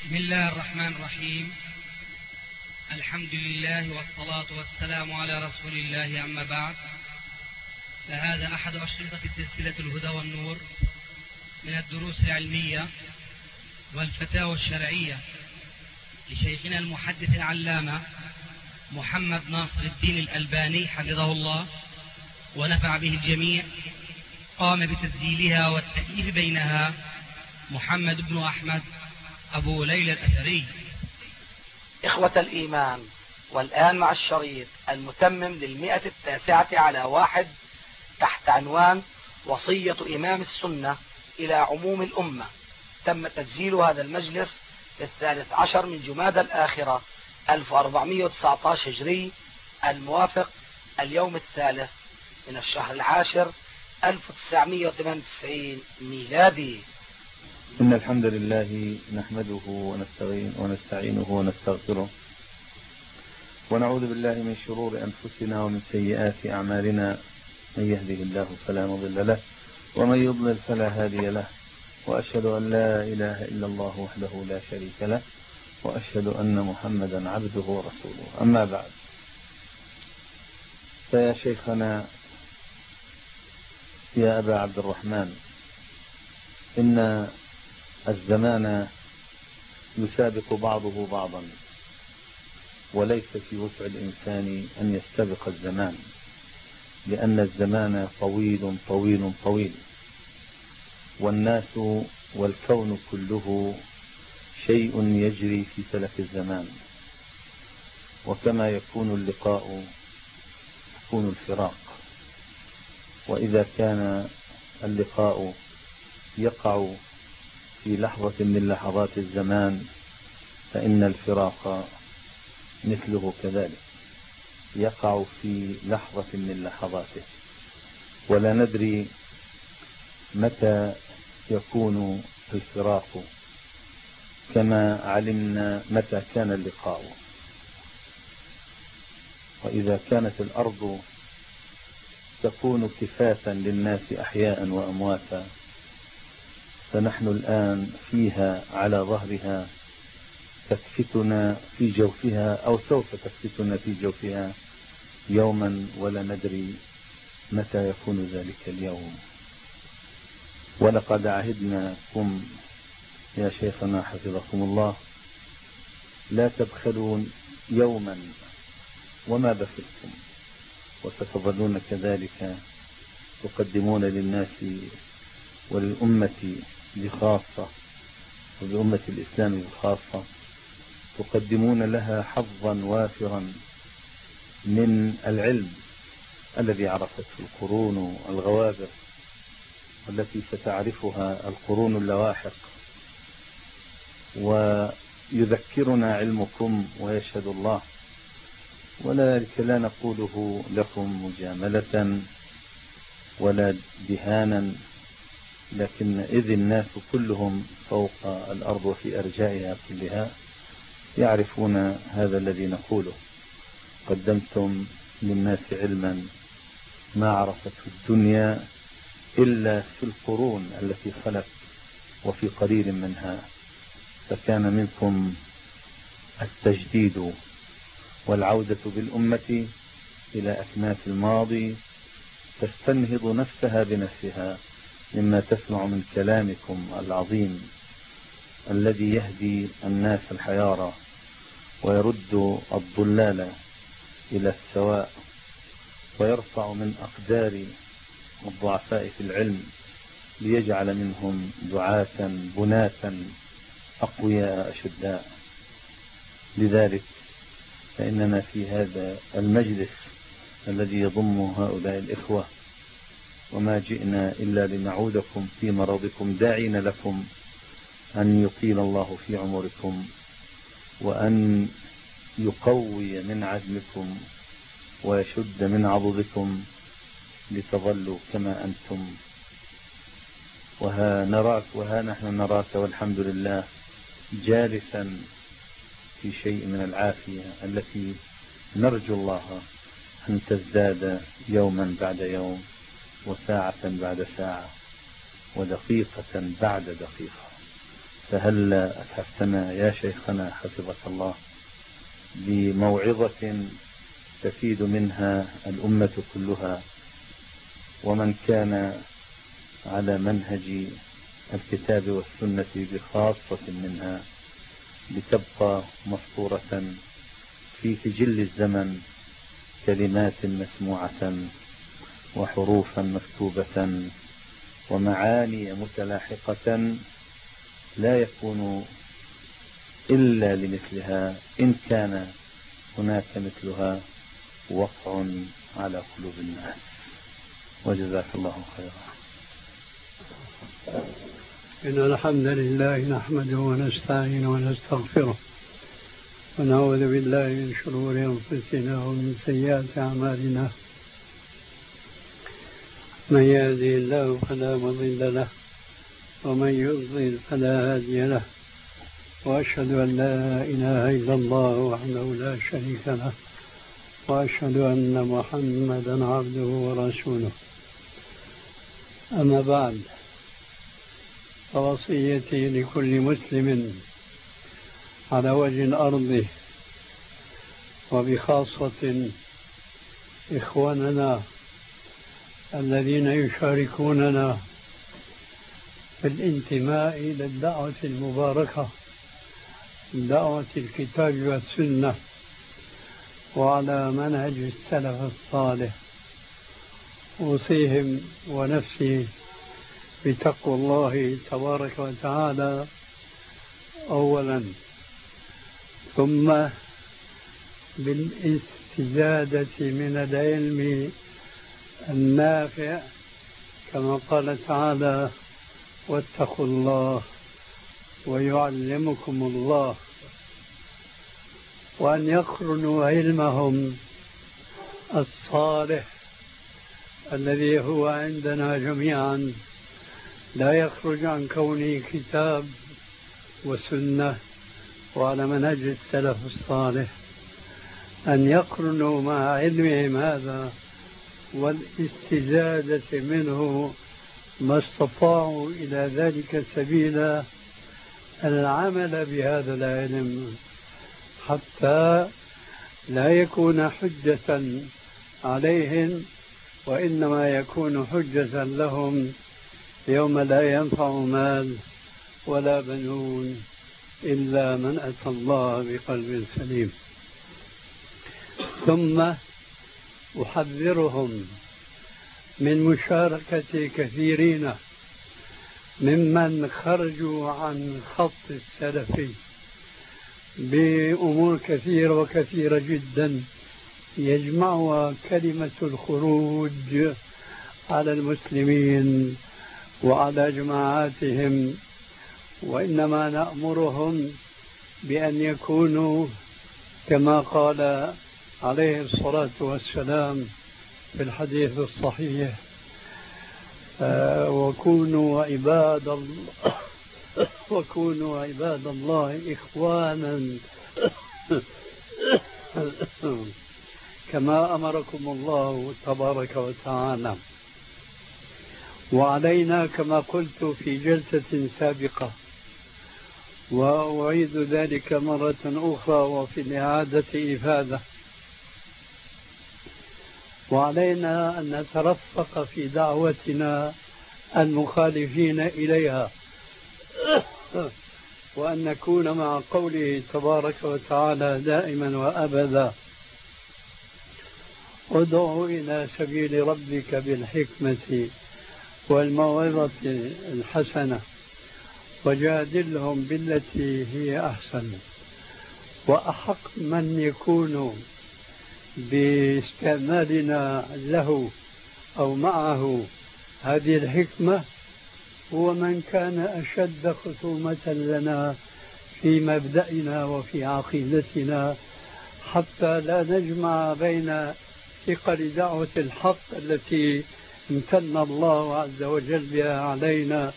بسم الله الرحمن الرحيم. الحمد لله والصلاة والسلام على رسول الله، أما بعد، فهذا أحد أشرطة سلسلة الهدى والنور من الدروس العلمية والفتاوى الشرعية لشيخنا المحدث العلامة محمد ناصر الدين الألباني حفظه الله ونفع به الجميع. قام بتسجيلها والتأليف بينها محمد بن أحمد أبو ليلى الأثري. إخوة الإيمان، والآن مع الشريط المتمم 109 تحت عنوان وصية إمام السنة إلى عموم الأمة. تم تسجيل هذا المجلس في 13 من جمادى الآخرة 1419 هجري، الموافق اليوم 3 من الشهر العاشر 1998 ميلادي. إن الحمد لله نحمده ونستعينه ونستغفره، ونعوذ بالله من شرور أنفسنا ومن سيئات أعمالنا. من يهده الله فلا مضل له، ومن يضلل فلا هادي له، وأشهد أن لا إله إلا الله وحده لا شريك له، وأشهد أن محمدا عبده ورسوله. أما بعد، فيا شيخنا يا أبا عبد الرحمن، إن الزمان يسابق بعضه بعضا، وليس في وسع الإنسان أن يستبق الزمان، لأن الزمان طويل طويل طويل، والناس والكون كله شيء يجري في فلك الزمان. وكما يكون اللقاء يكون الفراق، وإذا كان اللقاء يقع في لحظة من لحظات الزمان، فإن الفراق مثله كذلك يقع في لحظة من لحظاته، ولا ندري متى يكون الفراق، كما علمنا متى كان اللقاء. وإذا كانت الأرض تكون كفاة للناس أحياء وأمواتا، فنحن الآن فيها على ظهرها، تكفتنا في جوفها أو سوف تكفتنا في جوفها يوما، ولا ندري متى يكون ذلك اليوم. ولقد عهدناكم يا شيخنا حفظكم الله لا تبخلون يوما وما بخلتم، وستظلون كذلك تقدمون للناس وللأمة بخاصة، ولأمة الإسلام بخاصة، تقدمون لها حظا وافرا من العلم الذي عرفته القرون الغوابر، والتي ستعرفها القرون اللواحق. ويذكرنا علمكم ويشهد الله، ولذلك لا نقوله لكم مجاملة ولا دهانا، لكن إذ الناس كلهم فوق الأرض وفي أرجائها كلها يعرفون هذا الذي نقوله. قدمتم للناس علما ما عرفته الدنيا إلا في القرون التي خلت وفي قليل منها، فكان منكم التجديد والعودة بالأمة إلى أكناف الماضي، تستنهض نفسها بنفسها مما تسمع من كلامكم العظيم الذي يهدي الناس الحيارى ويرد الضلال إلى السواء، ويرفع من أقدار الضعفاء في العلم ليجعل منهم دعاة بناة أقوياء أشداء. لذلك فإننا في هذا المجلس الذي يضم هؤلاء الإخوة وما جئنا إلا لنعودكم في مرضكم، داعين لكم أن يطيل الله في عمركم، وأن يقوي من عزمكم ويشد من عضدكم لتظلوا كما أنتم. وها نحن نراك والحمد لله جالسا في شيء من العافية التي نرجو الله أن تزداد يوما بعد يوم، وساعة بعد ساعة، ودقيقة بعد دقيقة. فهل أتحفتنا يا شيخنا حفظك الله بموعظة تفيد منها الأمة كلها ومن كان على منهج الكتاب والسنة بخاصة منها لتبقى مسطورة في سجل الزمن كلمات مسموعة وحروفا مكتوبة ومعاني متلاحقة لا يكون إلا لمثلها إن كان هناك مثلها وقع على قلوب الناس. وجزاك الله خيرا. إن الحمد لله نحمده ونستعينه ونستغفره ونعوذ بالله من شرور أنفسنا ومن سيئات أعمالنا. من يهده الله فلا مضل له ومن يضلل فلا هادي له، وأشهد أن لا إله إلا الله وحده لا شريك له، وأشهد أن محمدا عبده ورسوله. أما بعد، فوصيتي لكل مسلم على وجه الأرض وبخاصة إخواننا الذين يشاركوننا في الانتماء إلى الدعوة المباركة، دعوة الكتاب والسنة وعلى منهج السلف الصالح، أوصيهم ونفسي بتقوى الله تبارك وتعالى أولا، ثم بالاستزادة من العلم النافع كما قال تعالى: واتقوا الله ويعلمكم الله، وأن يقرنوا علمهم الصالح الذي هو عندنا جميعا لا يخرج عن كونه كتاب وسنة وعلى منهج السلف الصالح، أن يقرنوا مع علمهم هذا والاستزادة منه ما استطاعوا إلى ذلك سبيلا، العمل بهذا العلم حتى لا يكون حجة عليهم، وإنما يكون حجة لهم يوم لا ينفع مال ولا بنون إلا من أتى الله بقلب سليم. ثم أحذرهم من مشاركة كثيرين ممن خرجوا عن خط السلفي بأمور كثيرة وكثيرة جدا يجمعها كلمة الخروج على المسلمين وعلى جماعاتهم، وإنما نأمرهم بأن يكونوا كما قال عليه الصلاة والسلام في الحديث الصحيح: وكونوا عباد الله إخوانا كما أمركم الله تبارك وتعالى. وعلينا كما قلت في جلسة سابقة وأعيد ذلك مرة أخرى وفي الإعادة إفادة، وعلينا أن نترفق في دعوتنا المخالفين إليها، وأن نكون مع قوله تبارك وتعالى دائما وأبدا: ادع إلى سبيل ربك بالحكمة والموعظة الحسنة وجادلهم بالتي هي أحسن. وأحق من يكون باستعمالنا له أو معه هذه الحكمة هو من كان أشد خصومة لنا في مبدأنا وفي عقيدتنا، حتى لا نجمع بين ثقل دعوة الحق التي امتن الله عز وجل بها علينا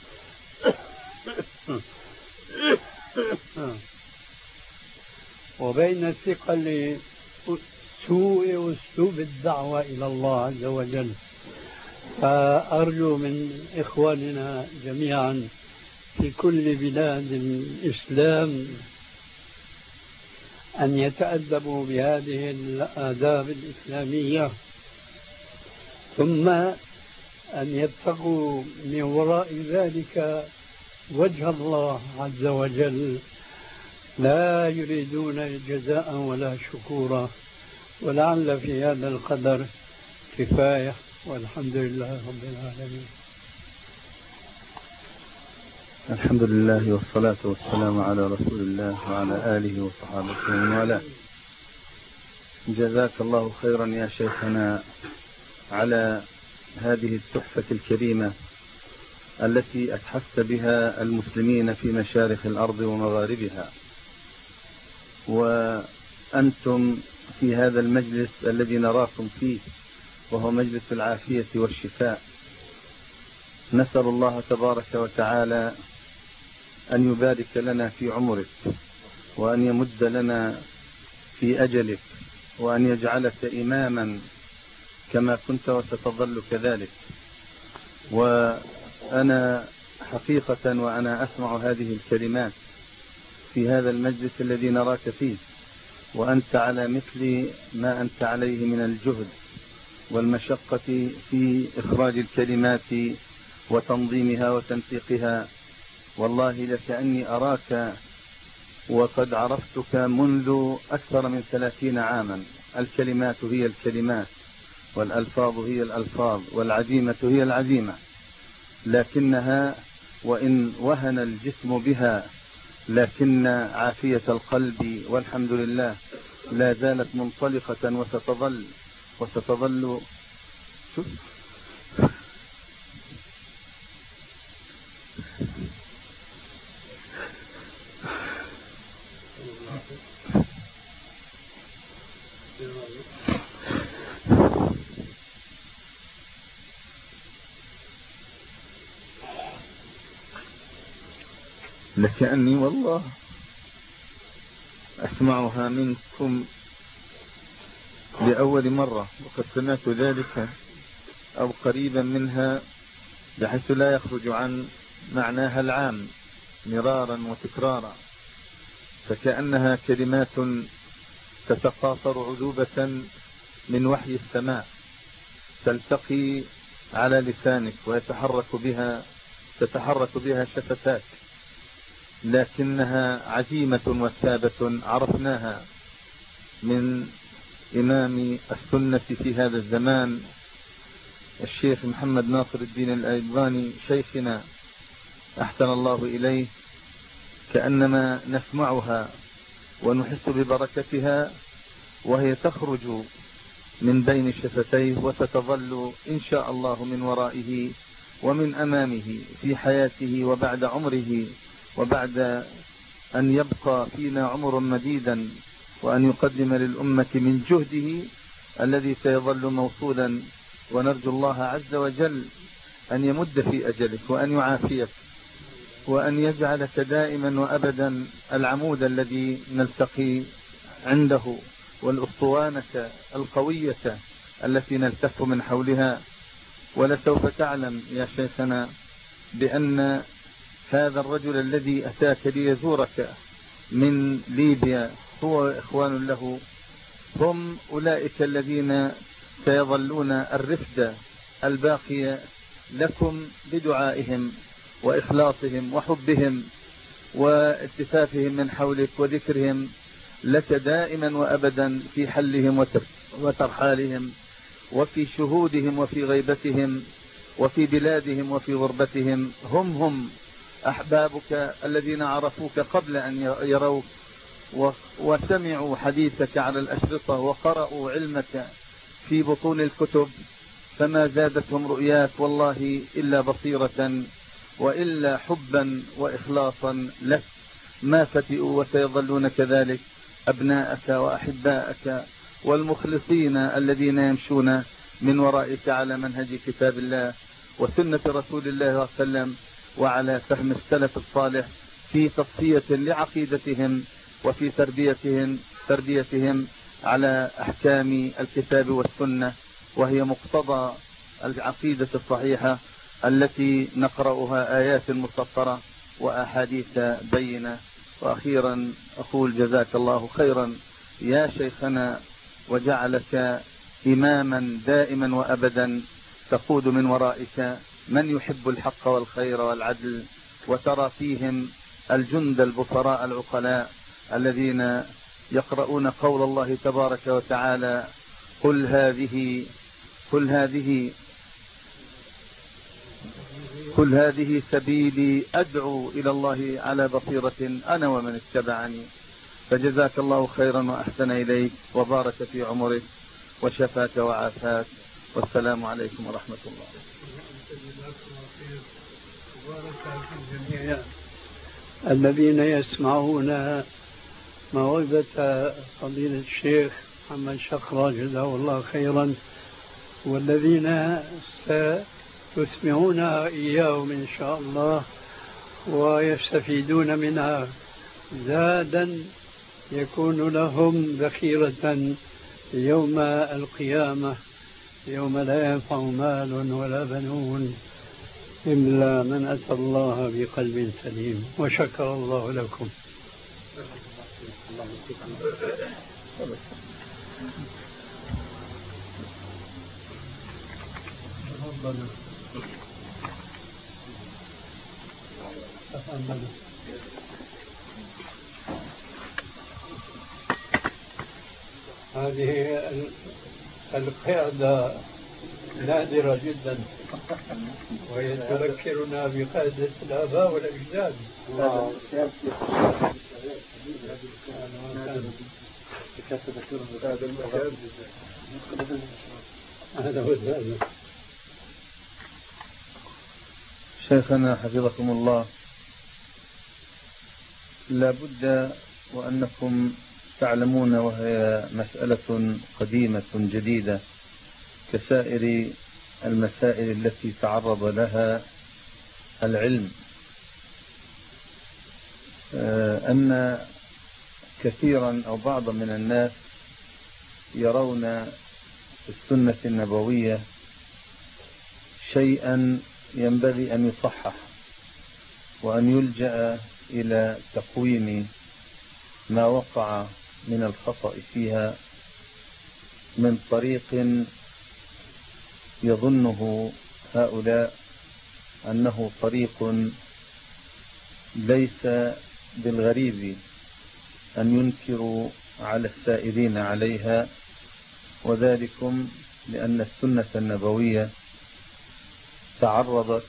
وبين ثقل سوء أسلوب الدعوة إلى الله عز وجل. فأرجو من إخواننا جميعا في كل بلاد الإسلام أن يتأدبوا بهذه الآداب الإسلامية، ثم أن يبتغوا من وراء ذلك وجه الله عز وجل، لا يريدون جزاء ولا شكورا. ولعل في هذا القدر كفاية، والحمد لله رب العالمين. الحمد لله والصلاة والسلام على رسول الله وعلى آله وصحابته ومن والاه. جزاك الله خيرا يا شيخنا على هذه التحفة الكريمة التي أتحفت بها المسلمين في مشارق الأرض ومغاربها، وأنتم في هذا المجلس الذي نراكم فيه وهو مجلس العافية والشفاء. نسأل الله تبارك وتعالى أن يبارك لنا في عمرك، وأن يمد لنا في أجلك، وأن يجعلك إماما كما كنت وستظل كذلك. وأنا حقيقة وأنا أسمع هذه الكلمات في هذا المجلس الذي نراك فيه، وأنت على مثل ما أنت عليه من الجهد والمشقة في إخراج الكلمات وتنظيمها وتنسيقها، والله لكأني أراك وقد عرفتك منذ أكثر من 30 عاما. الكلمات هي الكلمات، والألفاظ هي الألفاظ، والعزيمة هي العزيمة، لكنها وإن وهن الجسم بها لكن عافية القلب والحمد لله لا زالت منطلقة وستظل لكأني والله أسمعها منكم لأول مرة، وقد سمعت ذلك أو قريبا منها بحيث لا يخرج عن معناها العام مرارا وتكرارا، فكأنها كلمات تتقاطر عذوبة من وحي السماء تلتقي على لسانك تتحرك بها شفتاك، لكنها عزيمة وثابة عرفناها من إمام السنة في هذا الزمان الشيخ محمد ناصر الدين الألباني شيخنا أحسن الله إليه، كأنما نسمعها ونحس ببركتها وهي تخرج من بين شفتيه وتتظل إن شاء الله من ورائه ومن أمامه في حياته وبعد عمره، وبعد أن يبقى فينا عمر مديدا، وأن يقدم للأمة من جهده الذي سيظل موصولا. ونرجو الله عز وجل أن يمد في أجلك وأن يعافيك وأن يجعلك دائما وأبدا العمود الذي نلتقي عنده، والأسطوانة القوية التي نلتف من حولها. ولسوف تعلم يا شيخنا بأن هذا الرجل الذي أتاك ليزورك من ليبيا هو إخوان له، هم أولئك الذين سيظلون الرفد الباقي لكم بدعائهم وإخلاصهم وحبهم والتفافهم من حولك وذكرهم لك دائما وأبدا في حلهم وترحالهم وفي شهودهم وفي غيبتهم وفي بلادهم وفي غربتهم. هم أحبابك الذين عرفوك قبل أن يروك وسمعوا حديثك على الأشرطة وقرأوا علمك في بطون الكتب، فما زادتهم رؤياك والله إلا بصيرة وإلا حبا وإخلاصا لك. ما فتئوا وسيظلون كذلك أبناءك وأحباءك والمخلصين الذين يمشون من ورائك على منهج كتاب الله وسنة رسول الله صلى الله عليه وسلم، وعلى فهم السلف الصالح في تصفية لعقيدتهم وفي تربيتهم على أحكام الكتاب والسنة، وهي مقتضى العقيدة الصحيحة التي نقرأها آيات مسطرة وأحاديث بينة. وأخيرا أقول جزاك الله خيرا يا شيخنا، وجعلك إماما دائما وأبدا تقود من ورائك من يحب الحق والخير والعدل، وترى فيهم الجند البصراء العقلاء الذين يقرؤون قول الله تبارك وتعالى: قل هذه سبيلي أدعو إلى الله على بصيرة أنا ومن اتبعني. فجزاك الله خيرا وأحسن إليك وبارك في عمرك وشفاك وعافاك، والسلام عليكم ورحمة الله. الذين يسمعون موعظة فضيلة الشيخ محمد شقرة جزاه الله خيرا، والذين ستسمعونها إياهم إن شاء الله ويستفيدون منها زادا يكون لهم ذخيرة يوم القيامة، يوم لا ينفع مال ولا بنون إلا من أتى الله بقلب سليم. وشكر الله لكم. هذه القيادة نادرة جدا، وهي تذكرنا بقيادة الآباء والأجداد. شيخنا حفظكم الله، لا بد وأنكم تعلمون، وهي مسألة قديمة جديدة كسائر المسائل التي تعرض لها العلم، أن كثيرا أو بعضا من الناس يرون في السنة النبوية شيئا ينبغي أن يصحح، وأن يلجأ إلى تقويم ما وقع من الخطأ فيها من طريق يظنه هؤلاء أنه طريق ليس بالغريب أن ينكروا على السائرين عليها، وذلكم لأن السنة النبوية تعرضت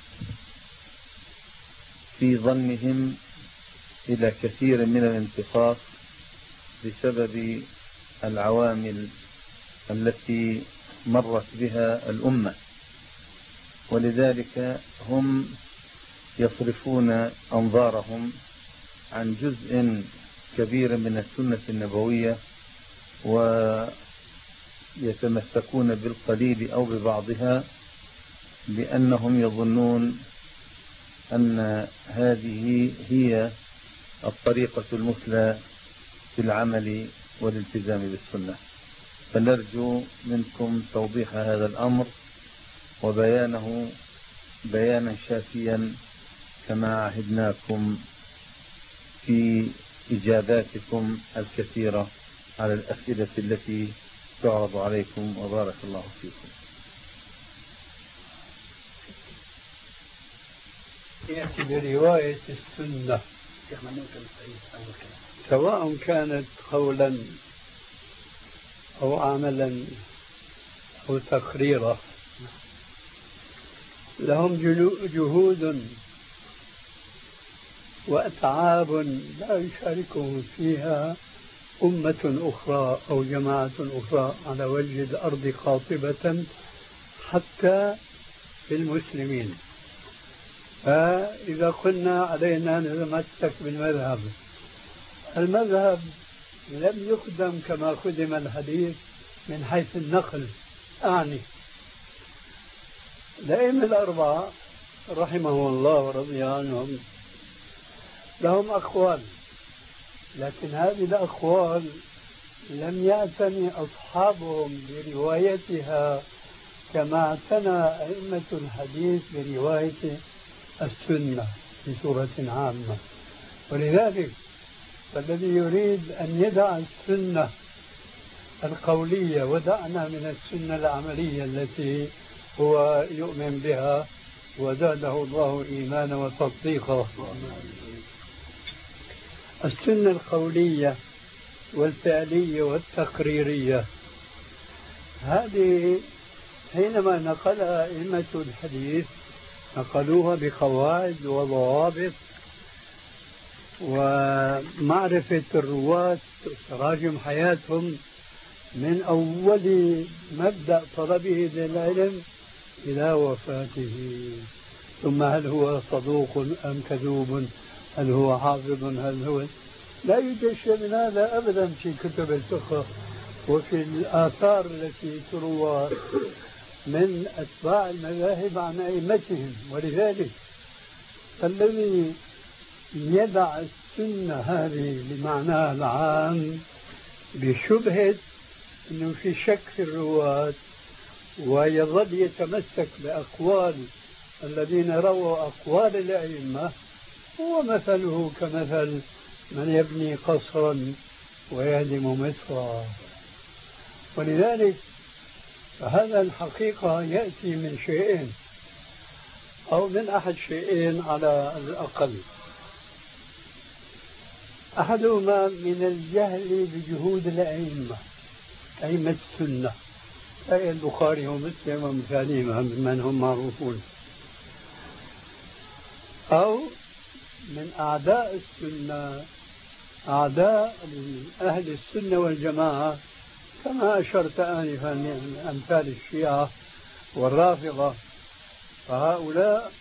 في ظنهم إلى كثير من الانتقاص بسبب العوامل التي مرت بها الأمة، ولذلك هم يصرفون أنظارهم عن جزء كبير من السنة النبوية ويتمسكون بالقليل أو ببعضها، لأنهم يظنون أن هذه هي الطريقة المثلى في العمل والالتزام بالسنة. فنرجو منكم توضيح هذا الأمر وبيانه بيانا شافيا كما عهدناكم في إجاباتكم الكثيرة على الأسئلة التي تعرض عليكم، وبارك الله فيكم. يأتي برواية السنة سواء كانت قولا أو عملا أو تقريرا، لهم جهود وأتعاب لا يشاركهم فيها أمة أخرى أو جماعة أخرى على وجه الأرض قاطبة حتى في المسلمين. فإذا قلنا علينا نتمسك بالمذهب، المذهب لم يخدم كما خدم الحديث من حيث النقل. أعني الأئمة الأربعة رحمهم الله ورضي عنهم لهم أقوال، لكن هذه الأقوال لم يعتني أصحابهم بروايتها كما اعتنى أئمة الحديث برواية السنة. بصورة عامة. ولذلك فالذي يريد أن يدع السنة القولية ودعنا من السنة العملية التي هو يؤمن بها وزاده الله إيمانا وتصديقا. السنة القولية والفعلية والتقريرية هذه حينما نقلها أئمة الحديث نقلوها بقواعد وضوابط ومعرفة الرواة تراجم حياتهم من أول مبدأ طلبه للعلم إلى وفاته، ثم هل هو صدوق أم كذوب، هل هو حافظ، هل هو لا يوجد شيء من هذا أبدا في كتب الفقه وفي الآثار التي تروى من أتباع المذاهب عن أئمتهم. ولذلك الذي يدع السنة هذه بمعناها العام بشبهة أنه في شك في الرواة ويظل يتمسك بأقوال الذين رووا أقوال الأئمة هو مثله كمثل من يبني قصرا ويهدم مصرا. ولذلك فهذا الحقيقة يأتي من شيئين أو من أحد شيئين على الأقل. أحدهما من الجهل بجهود الأئمة، أئمة السنة أي البخاري ومسلم ومثالهم من هم معروفون، أو من أعداء السنة، أعداء أهل السنة والجماعة كما أشرت آنفا من أمثال الشيعة والرافضة. فهؤلاء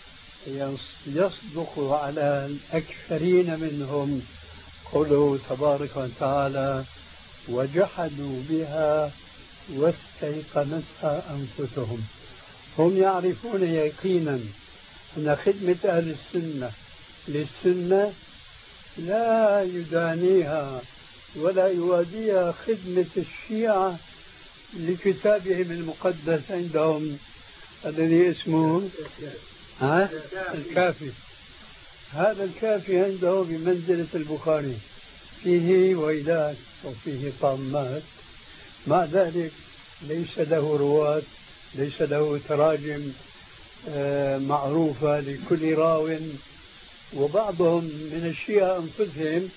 يصدق على الأكثرين منهم قوله تبارك وتعالى وجحدوا بها واستيقنتها أنفسهم. هم يعرفون يقينا أن خدمة أهل السنة للسنة لا يدانيها ولا يواديها خدمة الشيعة لكتابهم المقدس عندهم الذي اسمه الكافي. هذا الكافي عنده بمنزلة البخاري، فيه ويلات وفيه طامات، مع ذلك ليس له رواة، ليس له تراجم معروفة لكل راو. وبعضهم من الشيعة أنفسهم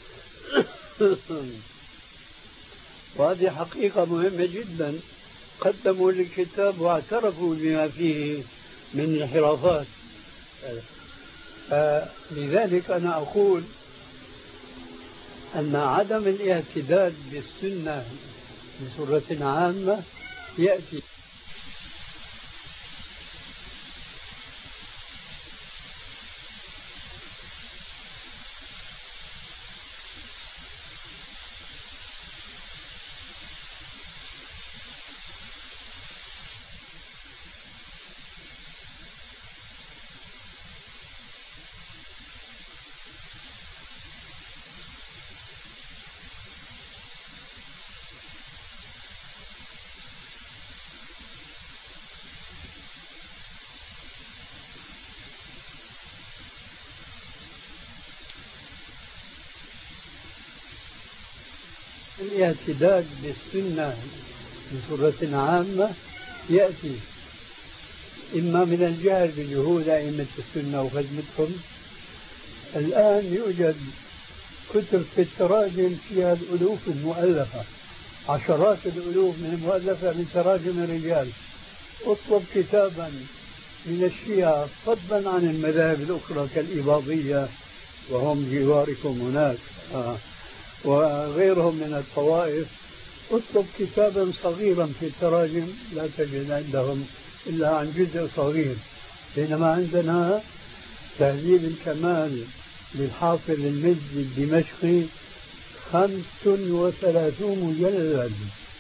وهذه حقيقة مهمة جدا قدموا للكتاب واعترفوا بما فيه من انحرافات. لذلك أنا أقول أن عدم الاعتداد بالسنة بصورة عامة يأتي الاعتداد بالسنة بصورة عامة يأتي إما من الجهل بجهود أئمة السنة وخدمتهم. الآن يوجد كتب في التراجم فيها الألوف المؤلفة، عشرات الألوف من المؤلفة من تراجم الرجال. اطلب كتابا من الشيعة فضلا عن المذاهب الأخرى كالإباضية وهم جواركم هناك وغيرهم من الطوائف، اطلب كتابا صغيرا في التراجم لا تجد عندهم إلا عن جزء صغير، بينما عندنا تهذيب الكمال للحافظ المزي الدمشقي 35 مجلد،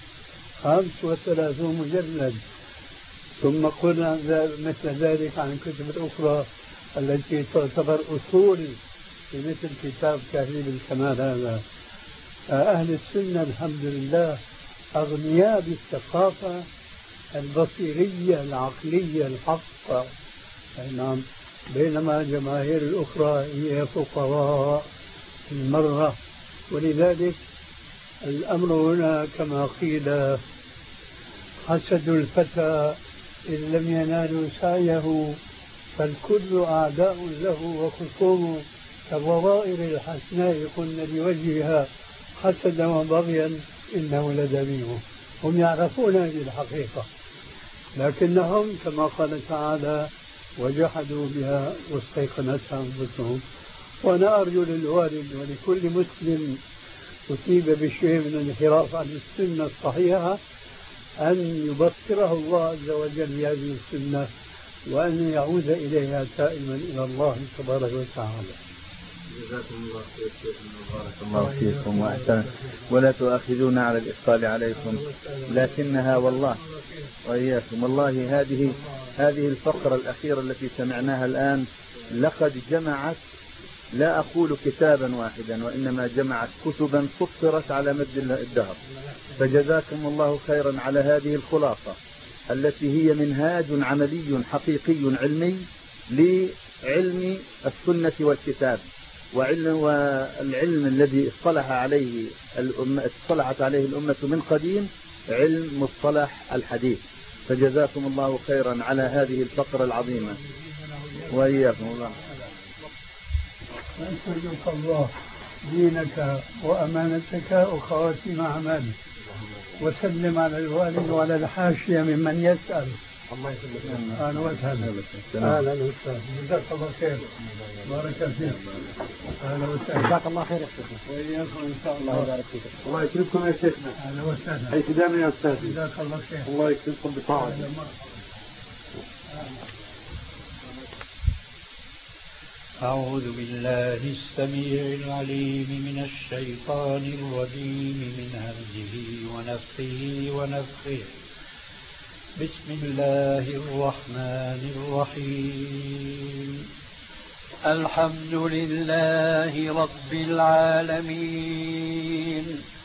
35 مجلد. ثم قلنا مثل ذلك عن الكتب الأخرى التي تعتبر أصول في مثل كتاب تهذيب الكمال هذا. أهل السنة الحمد لله أغنياء بالثقافة البصيرية العقلية الحقة. نعم، بينما الجماهير الأخرى هي فقراء المرة. ولذلك الأمر هنا كما قيل حسد الفتى إن لم ينالوا سعيه فالكل أعداء له وخصوم كالضرائر الحسناء قلنا لوجهها حسدا وبغيا إنه لدميم. هم يعرفون هذه الحقيقة لكنهم كما قال تعالى وجحدوا بها واستيقنتها أنفسهم. وأنا أرجو للوالد ولكل مسلم أصيب بشيء من الانحراف عن السنة الصحيحة أن يبصره الله عز وجل بهذه السنة وأن يعود إليها تائما إلى الله تبارك وتعالى. جزاكم الله خير شيخنا وبارك الله فيكم وأحسن. ولا تؤاخذونا على الإفضال عليكم لكنها والله وإياكم والله هذه الفقرة الأخيرة التي سمعناها الآن لقد جمعت لا أقول كتابا واحدا وإنما جمعت كتبا سطرت على مد الدهر. فجزاكم الله خيرا على هذه الخلاصة التي هي منهاج عملي حقيقي علمي لعلم السنة والكتاب والعلم الذي اصطلحت عليه الأمة من قديم علم مصطلح الحديث. فجزاكم الله خيرا على هذه الفقرة العظيمة وإياكم الله. أسألك الله دينك وأمانتك وخواتيم أعمالك وسلم على الوالد وعلى الحاشية ممن يسأل. الله يسلمك. أهلا وسهلا. أهلا وسهلا. جزاك الله خير. بارك فيك. أهلا وسهلا. جزاك الله خير يا شيخنا. وإياكم إن شاء الله. الله يبارك فيك. الله يكرمكم يا شيخنا. أهلا وسهلا. حيث دائما يا أستاذ. جزاك الله خير. الله يكرمكم بطاعته. أعوذ بالله السميع العليم من الشيطان الرجيم من همزه ونفخه ونفخه. بسم الله الرحمن الرحيم. الحمد لله رب العالمين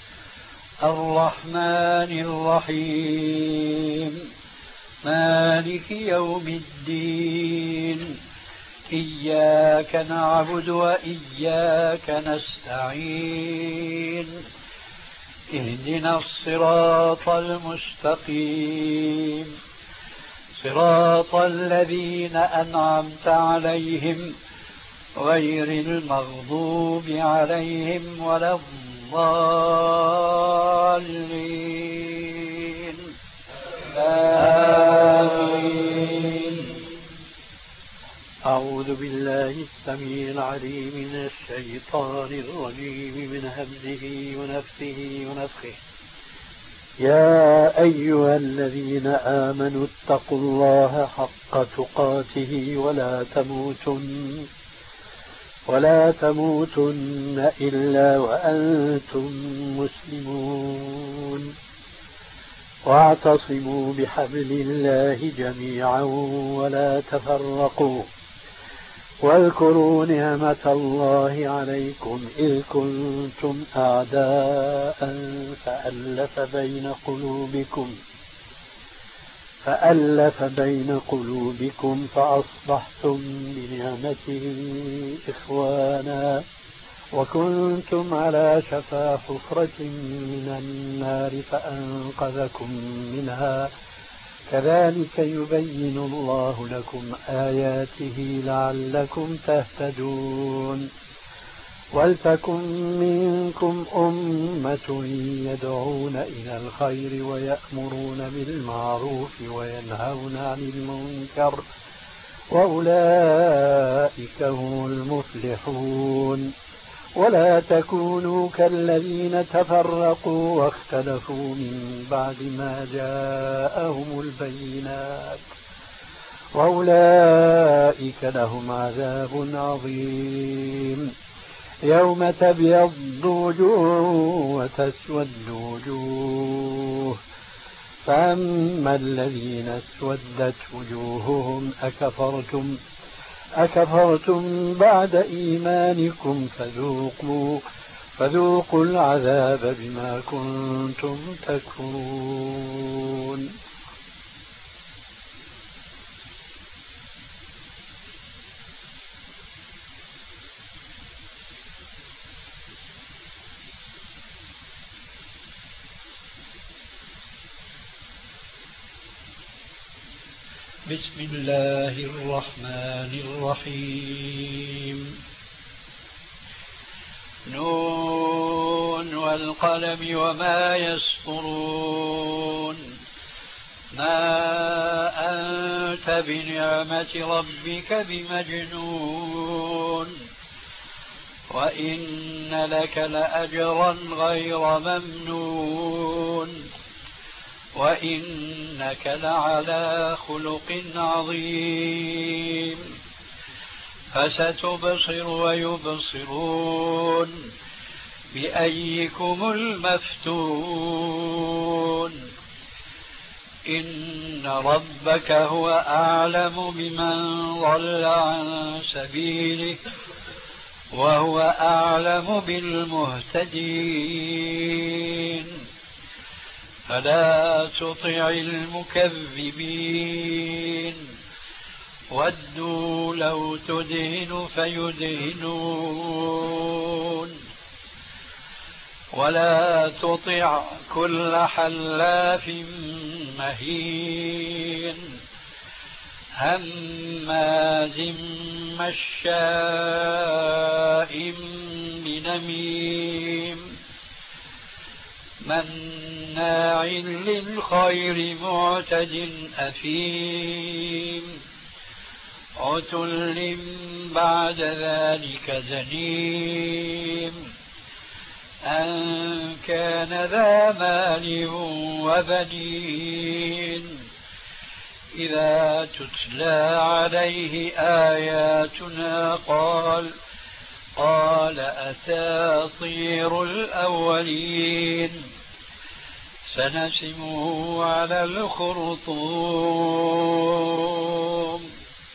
الرحمن الرحيم مالك يوم الدين إياك نعبد وإياك نستعين اهدنا الصراط المستقيم صراط الذين أنعمت عليهم غير المغضوب عليهم ولا الضالين آمين. أعوذ بالله السميع العليم من الشيطان الرجيم من همزه ونفثه ونفخه. يا أيها الذين آمنوا اتقوا الله حق تقاته ولا تموتن إلا وأنتم مسلمون واعتصموا بحبل الله جميعا ولا تفرقوا واذكروا نعمة الله عليكم إذ كنتم أعداء فألف بين قلوبكم فأصبحتم بنعمته إخوانا وكنتم على شفا حفرة من النار فأنقذكم منها كذلك يبين الله لكم آياته لعلكم تهتدون. ولتكن منكم أمة يدعون إلى الخير ويأمرون بالمعروف وينهون عن المنكر وأولئك هم المفلحون. ولا تكونوا كالذين تفرقوا واختلفوا من بعد ما جاءهم البينات وأولئك لهم عذاب عظيم. يوم تبيض وجوه وتسود وجوه فأما الذين اسودت وجوههم أكفرتم بعد إيمانكم فذوقوا العذاب بما كنتم تكفرون. بسم الله الرحمن الرحيم نون والقلم وما يسطرون ما أنت بنعمة ربك بمجنون وإن لك لأجرا غير ممنون وإنك لعلى خلق عظيم فستبصر ويبصرون بأيكم المفتون إن ربك هو أعلم بمن ضل عن سبيله وهو أعلم بالمهتدين فلا تطع المكذبين ودوا لو تدهن فيدهنون ولا تطع كل حلاف مهين هماز مشاء بنميم مناع للخير معتد أثيم عتل بعد ذلك زنيم أن كان ذا مال وبنين إذا تتلى عليه آياتنا قال أساطير الأولين سنسمه على الخرطوم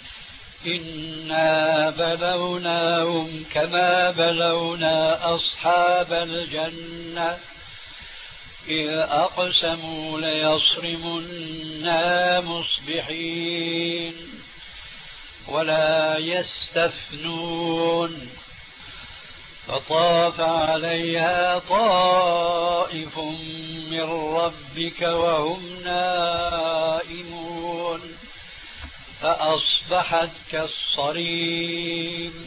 إنا بلوناهم كما بلونا أصحاب الجنة إذ أقسموا ليصرمنا مصبحين ولا يستثنون فطاف عليها طائف من ربك وهم نائمون فأصبحت كالصريم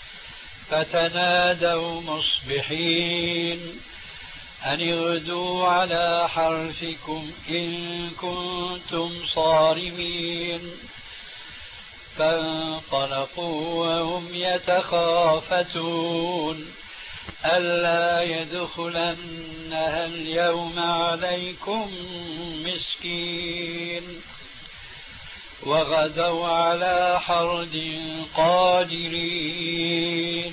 فتنادوا مصبحين أن اغدوا على حرثكم إن كنتم صارمين فانطلقوا وهم يتخافتون ألا يدخلنها اليوم عليكم مسكين وغدوا على حرد قادرين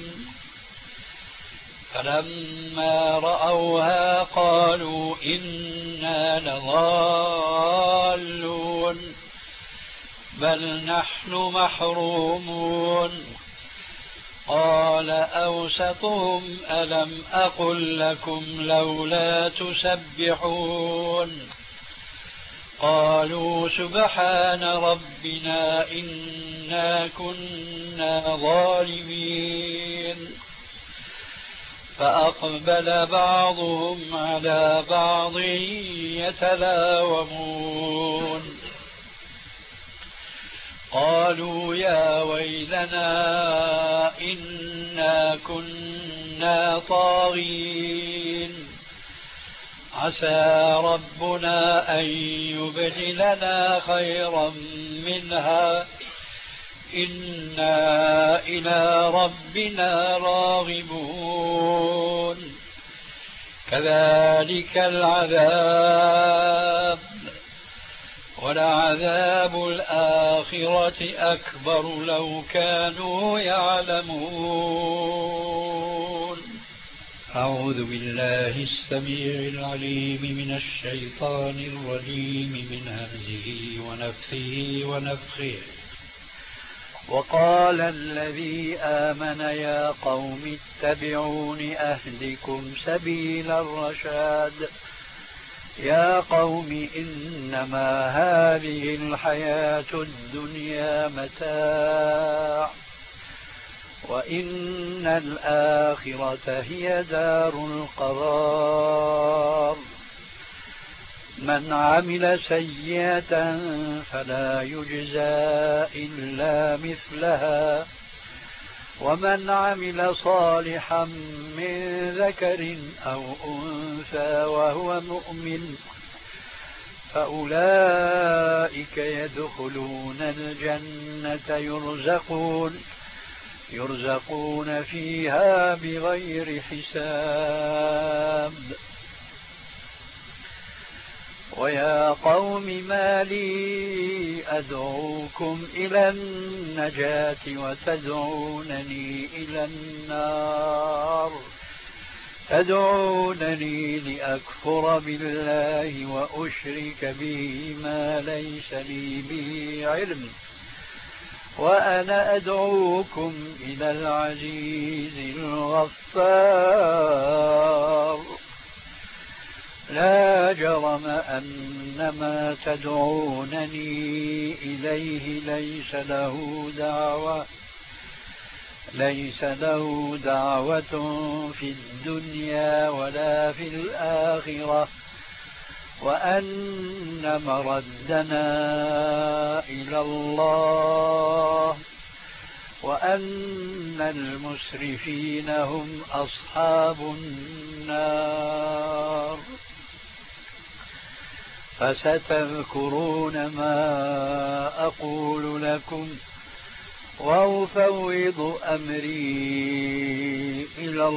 فلما رأوها قالوا إنا لضالون بل نحن محرومون قال أوسطهم ألم أقل لكم لولا تسبحون قالوا سبحان ربنا إنا كنا ظالمين فأقبل بعضهم على بعض يتلاومون قالوا يا ويلنا إنا كنا طاغين عسى ربنا أن يبدلنا خيرا منها إنا إلى ربنا راغبون كذلك العذاب ولعذاب الآخرة أكبر لو كانوا يعلمون أعوذ بالله السميع العليم من الشيطان الرجيم من همزه ونفثه ونفخه وقال الذي آمن يا قوم اتبعون أهدكم سبيل الرشاد يا قوم إنما هذه الحياة الدنيا متاع وإن الآخرة هي دار القرار من عمل سيئة فلا يجزى إلا مثلها ومن عمل صالحا من ذكر أو أنثى وهو مؤمن فأولئك يدخلون الجنة يرزقون فيها بغير حساب. ويا قوم ما لي أدعوكم إلى النجاة وتدعونني إلى النار تدعونني لأكفر بالله وأشرك به ما ليس لي به علم وأنا أدعوكم إلى العزيز الغفار. لا جرم أن ما تدعونني إليه ليس له دعوة في الدنيا ولا في الآخرة وأن مردنا إلى الله وأن المسرفين هم أصحاب النار. فستذكرون ما أقول لكم وأفوض أمري إلى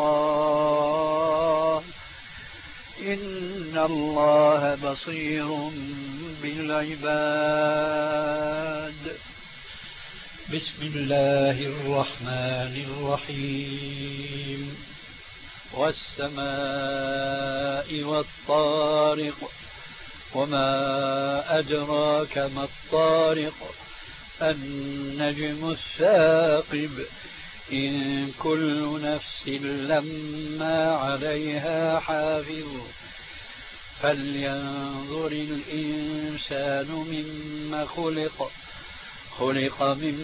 الله إن الله بصير بالعباد. بسم الله الرحمن الرحيم. والسماء والطارق وما أدراك ما الطارق النجم الثاقب إن كل نفس لما عليها حافظ فلينظر الإنسان مما خلق من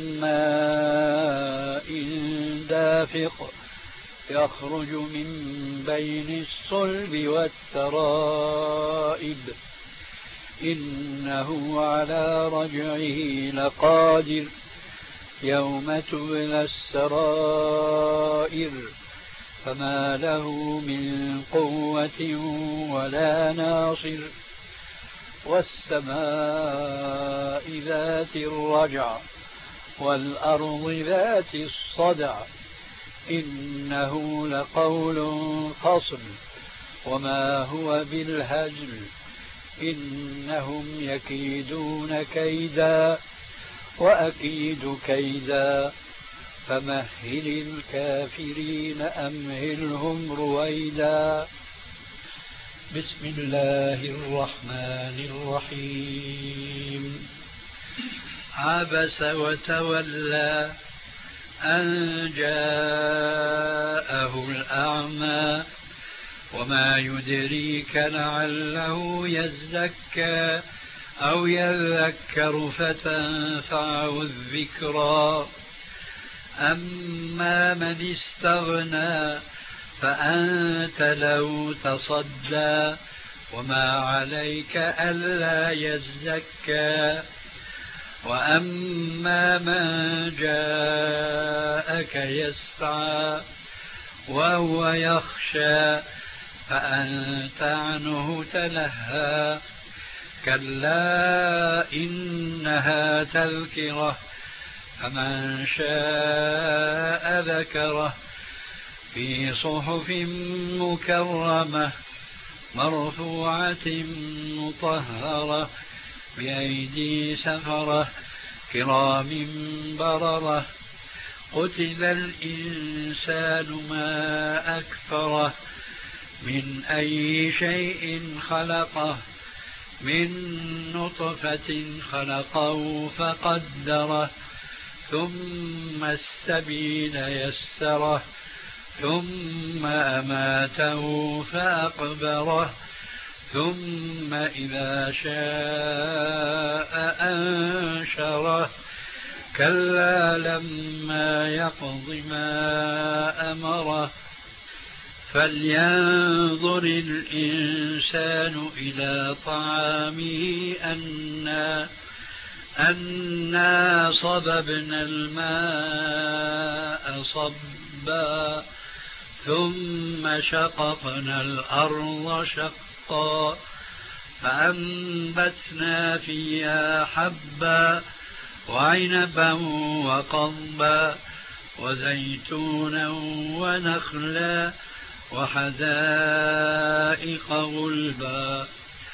ماء دافق يخرج من بين الصلب والترائب إنه على رجعه لقادر يوم تبلى السرائر فما له من قوة ولا ناصر. والسماء ذات الرجع والأرض ذات الصدع إنه لقول فصل وما هو بالهزل إنهم يكيدون كيدا وأكيد كيدا فمهل الكافرين أمهلهم رويدا. بسم الله الرحمن الرحيم. عبس وتولى أن جاءه الأعمى وما يدريك لعله يزكى أو يذكر فتنفعه الذكرى. أما من استغنى فأنت له تصدى وما عليك ألا يزكى. وأما من جاءك يسعى وهو يخشى فأنت عنه تلهى. كلا إنها تذكرة فمن شاء ذكره في صحف مكرمة مرفوعة مطهرة بأيدي سفرة كرام بررة. قتل الإنسان ما أكفره من أي شيء خلقه من نطفة خلقه فقدره ثم السبيل يسره ثم أماته فأقبره ثم إذا شاء أنشره. كلا لما يقض ما أمره فلينظر الإنسان إلى طعامه أنا صببنا الماء صبا ثم شققنا الأرض شقا فأنبتنا فيها حبا وعنبا وقضبا وزيتونا ونخلا وحدائق غلبا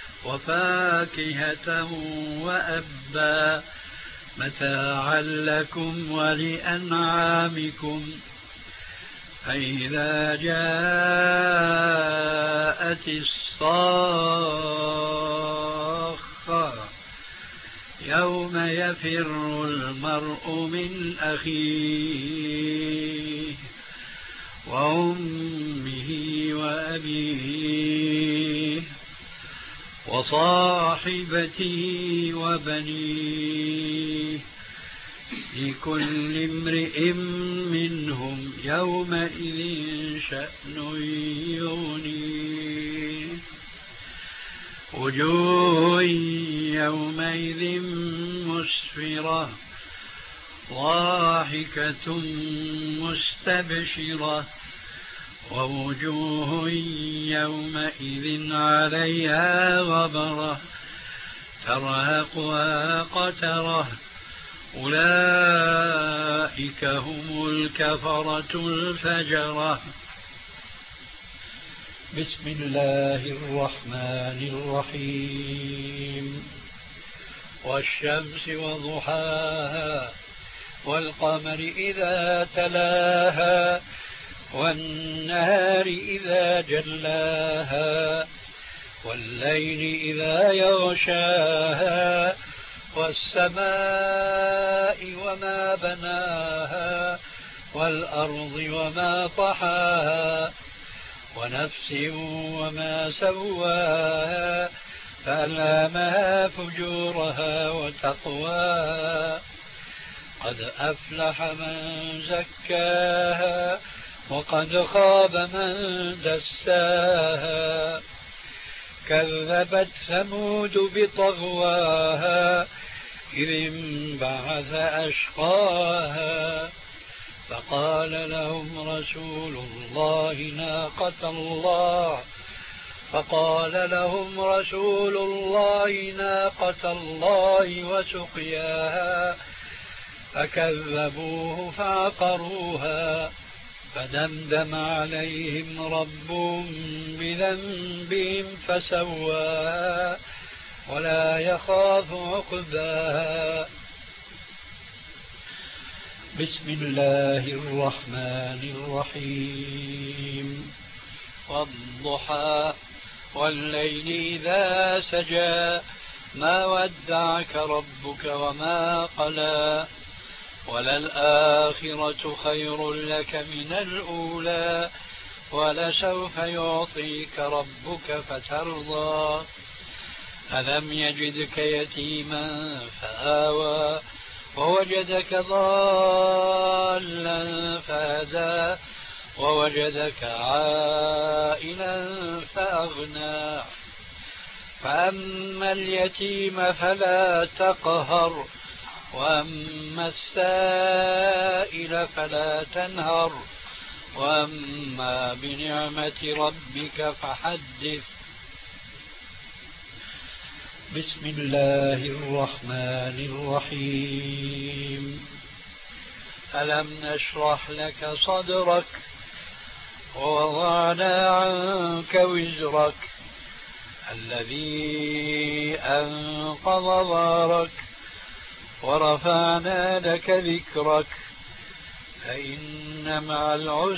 وفاكهة وأبا متاعا لكم ولأنعامكم فإذا جاءت الصاخة يوم يفر المرء من أخيه وأمه وأبيه وصاحبته وبنيه لكل امرئ منهم يومئذ شأن يغنيه وجوه يومئذ مسفرة ضاحكة مستبشرة ووجوه يومئذ عليها غبرة ترهقها قترة أولئك هم الكفرة الفجرة. بسم الله الرحمن الرحيم والشمس وضحاها والقمر إذا تلاها والنهار إذا جلاها والليل إذا يغشاها والسماء وما بناها والأرض وما طحاها ونفس وما سواها فألهمها فجورها وتقواها قد أفلح من زكاها وقد خاب من دساها كذبت ثمود بطغواها إذ انبعث أشقاها فقال لهم رسول الله ناقة الله وسقياها فكذبوه فعقروها فدمدم عليهم ربهم بذنبهم فسواها ولا يخاف عقباها. بسم الله الرحمن الرحيم والضحى والليل إذا سجى ما ودعك ربك وما قلى وللآخرة خير لك من الأولى ولسوف يعطيك ربك فترضى ألم يجدك يتيما فآوى ووجدك ضالا فهدى ووجدك عائلا فأغنى فأما اليتيم فلا تقهر وأما السائل فلا تنهر وأما بنعمة ربك فحدث. بسم الله الرحمن الرحيم ألم نشرح لك صدرك ووضعنا عنك وزرك الذي أنقض ظهرك ورفعنا لك ذكرك فإن مع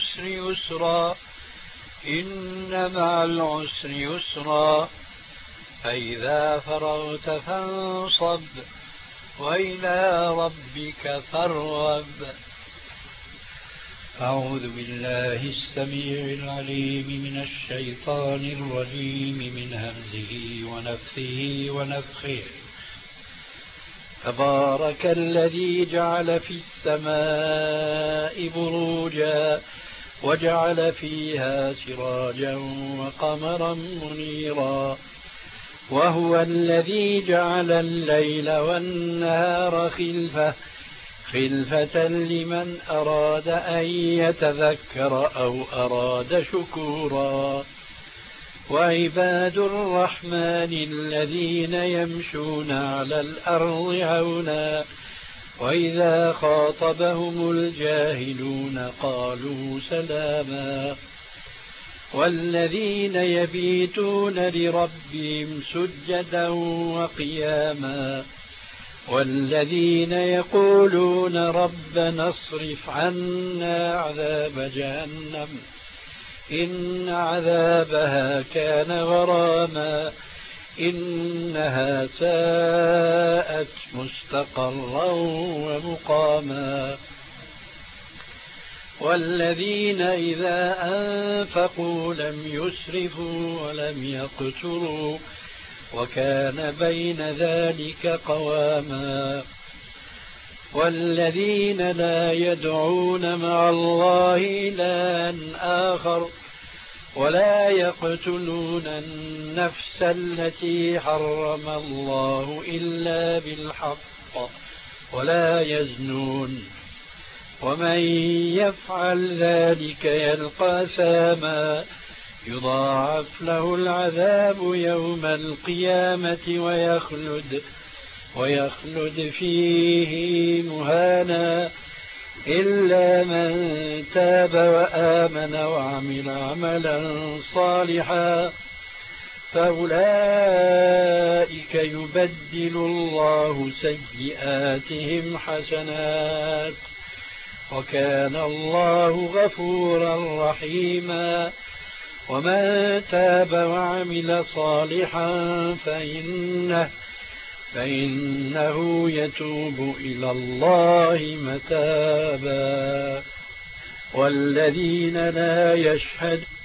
العسر يسرا فإذا فرغت فانصب وإلى ربك فارغب. أعوذ بالله السميع العليم من الشيطان الرجيم من همزه ونفثه ونفخه. تبارك الذي جعل في السماء بروجا وجعل فيها سراجا وقمرا منيرا وهو الذي جعل الليل والنهار خلفة لمن أراد أن يتذكر أو أراد شكورا وعباد الرحمن الذين يمشون على الأرض هونا وإذا خاطبهم الجاهلون قالوا سلاما والذين يبيتون لربهم سجدا وقياما والذين يقولون ربنا اصرف عنا عذاب جهنم إن عذابها كان غراما إنها ساءت مستقرا ومقاما والذين إذا أنفقوا لم يسرفوا ولم يقتروا وكان بين ذلك قواما والذين لا يدعون مع الله إلها آخر ولا يقتلون النفس التي حرم الله إلا بالحق ولا يزنون ومن يفعل ذلك يلقى أثاما يضاعف له العذاب يوم القيامة ويخلد فيه مهانا إلا من تاب وآمن وعمل عملا صالحا فأولئك يبدل الله سيئاتهم حسنات وكان الله غفورا رحيما ومن تاب وعمل صالحا فإنه يتوب إلى الله متابا والذين لا يشهدون